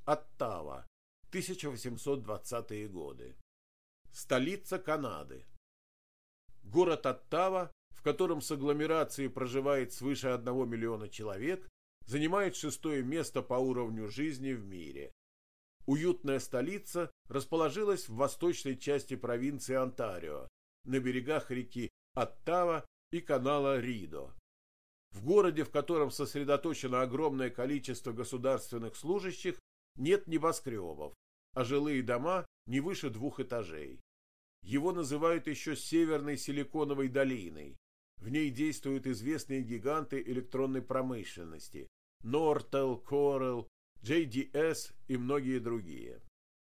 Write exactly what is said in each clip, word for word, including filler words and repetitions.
Оттава, тысяча восемьсот двадцатые годы. Столица Канады. Город Оттава, в котором с агломерацией проживает свыше одного миллиона человек, занимает шестое место по уровню жизни в мире. Уютная столица расположилась в восточной части провинции Онтарио, на берегах реки Оттава и канала Ридо. В городе, в котором сосредоточено огромное количество государственных служащих, нет небоскребов, а жилые дома не выше двух этажей. Его называют еще Северной Силиконовой долиной. В ней действуют известные гиганты электронной промышленности – Nortel, Corel, джей ди эс и многие другие.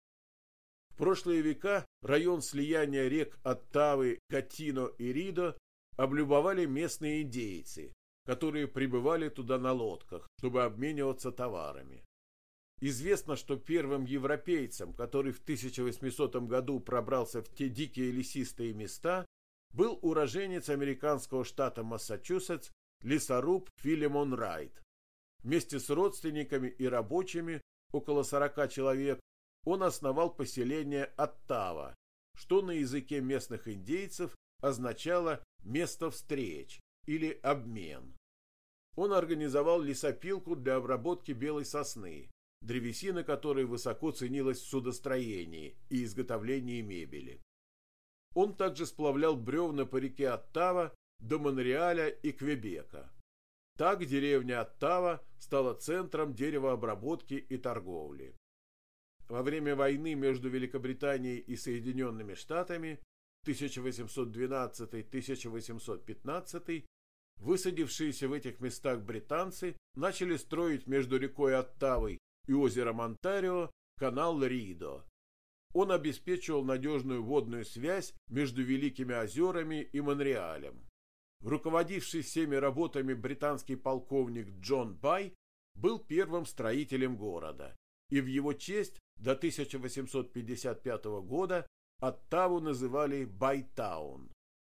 В прошлые века район слияния рек Оттавы, Гатино и Ридо облюбовали местные индейцы, которые прибывали туда на лодках, чтобы обмениваться товарами. Известно, что первым европейцем, который в тысяча восьмисотом году пробрался в те дикие лесистые места, был уроженец американского штата Массачусетс лесоруб Филимон Райт. Вместе с родственниками и рабочими, около сорока человек, он основал поселение Оттава, что на языке местных индейцев означало «место встреч» или «обмен». Он организовал лесопилку для обработки белой сосны, древесина которой высоко ценилась в судостроении и изготовлении мебели. Он также сплавлял бревна по реке Оттава до Монреаля и Квебека. Так деревня Оттава стала центром деревообработки и торговли. Во время войны между Великобританией и Соединенными Штатами тысяча восемьсот двенадцатый — тысяча восемьсот пятнадцатый высадившиеся в этих местах британцы начали строить между рекой Оттавой и озером Онтарио канал Ридо. Он обеспечивал надежную водную связь между Великими озерами и Монреалем. Руководивший всеми работами британский полковник Джон Бай был первым строителем города, и в его честь до тысяча восемьсот пятьдесят пятого года Оттаву называли Байтаун.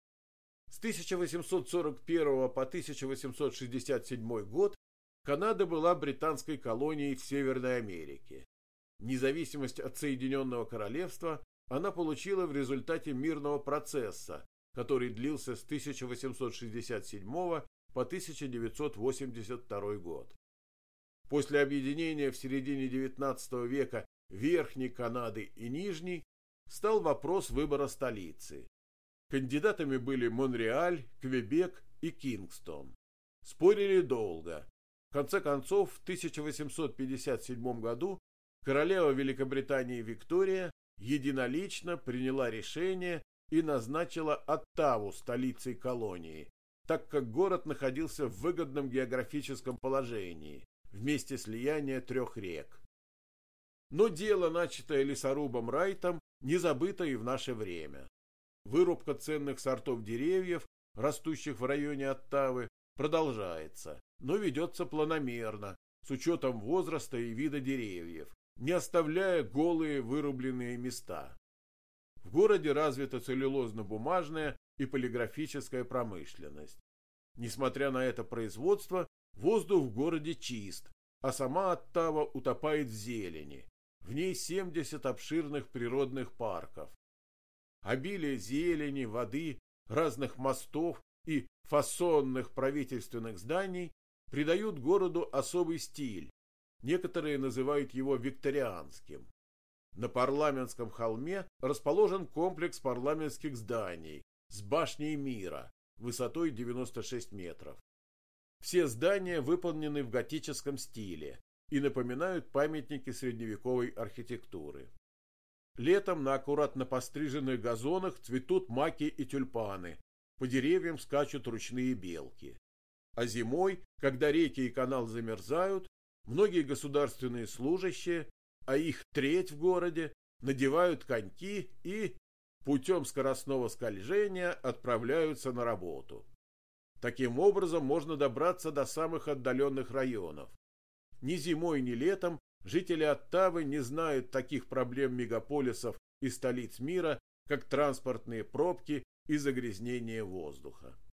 С тысяча восемьсот сорок первого по тысяча восемьсот шестьдесят седьмой год Канада была британской колонией в Северной Америке. Независимость от Соединенного Королевства она получила в результате мирного процесса, который длился с тысяча восемьсот шестьдесят седьмого по тысяча девятьсот восемьдесят второй год. После объединения в середине девятнадцатого века Верхней Канады и Нижней стал вопрос выбора столицы. Кандидатами были Монреаль, Квебек и Кингстон. Спорили долго. В конце концов, в тысяча восемьсот пятьдесят седьмом году королева Великобритании Виктория единолично приняла решение и назначила Оттаву столицей колонии, так как город находился в выгодном географическом положении, в месте слияния трех рек. Но дело, начатое лесорубом Райтом, не забыто и в наше время. Вырубка ценных сортов деревьев, растущих в районе Оттавы, продолжается, но ведется планомерно, с учетом возраста и вида деревьев, не оставляя голые вырубленные места. В городе развита целлюлозно-бумажная и полиграфическая промышленность. Несмотря на это производство, воздух в городе чист, а сама Оттава утопает в зелени. В ней семьдесят обширных природных парков. Обилие зелени, воды, разных мостов и фасонных правительственных зданий придают городу особый стиль. Некоторые называют его викторианским. На Парламентском холме расположен комплекс парламентских зданий с башней мира высотой девяносто шесть метров. Все здания выполнены в готическом стиле и напоминают памятники средневековой архитектуры. Летом на аккуратно постриженных газонах цветут маки и тюльпаны, по деревьям скачут ручные белки. А зимой, когда реки и канал замерзают, многие государственные служащие, а их треть в городе, надевают коньки и путем скоростного скольжения отправляются на работу. Таким образом можно добраться до самых отдаленных районов. Ни зимой, ни летом жители Оттавы не знают таких проблем мегаполисов и столиц мира, как транспортные пробки и загрязнение воздуха.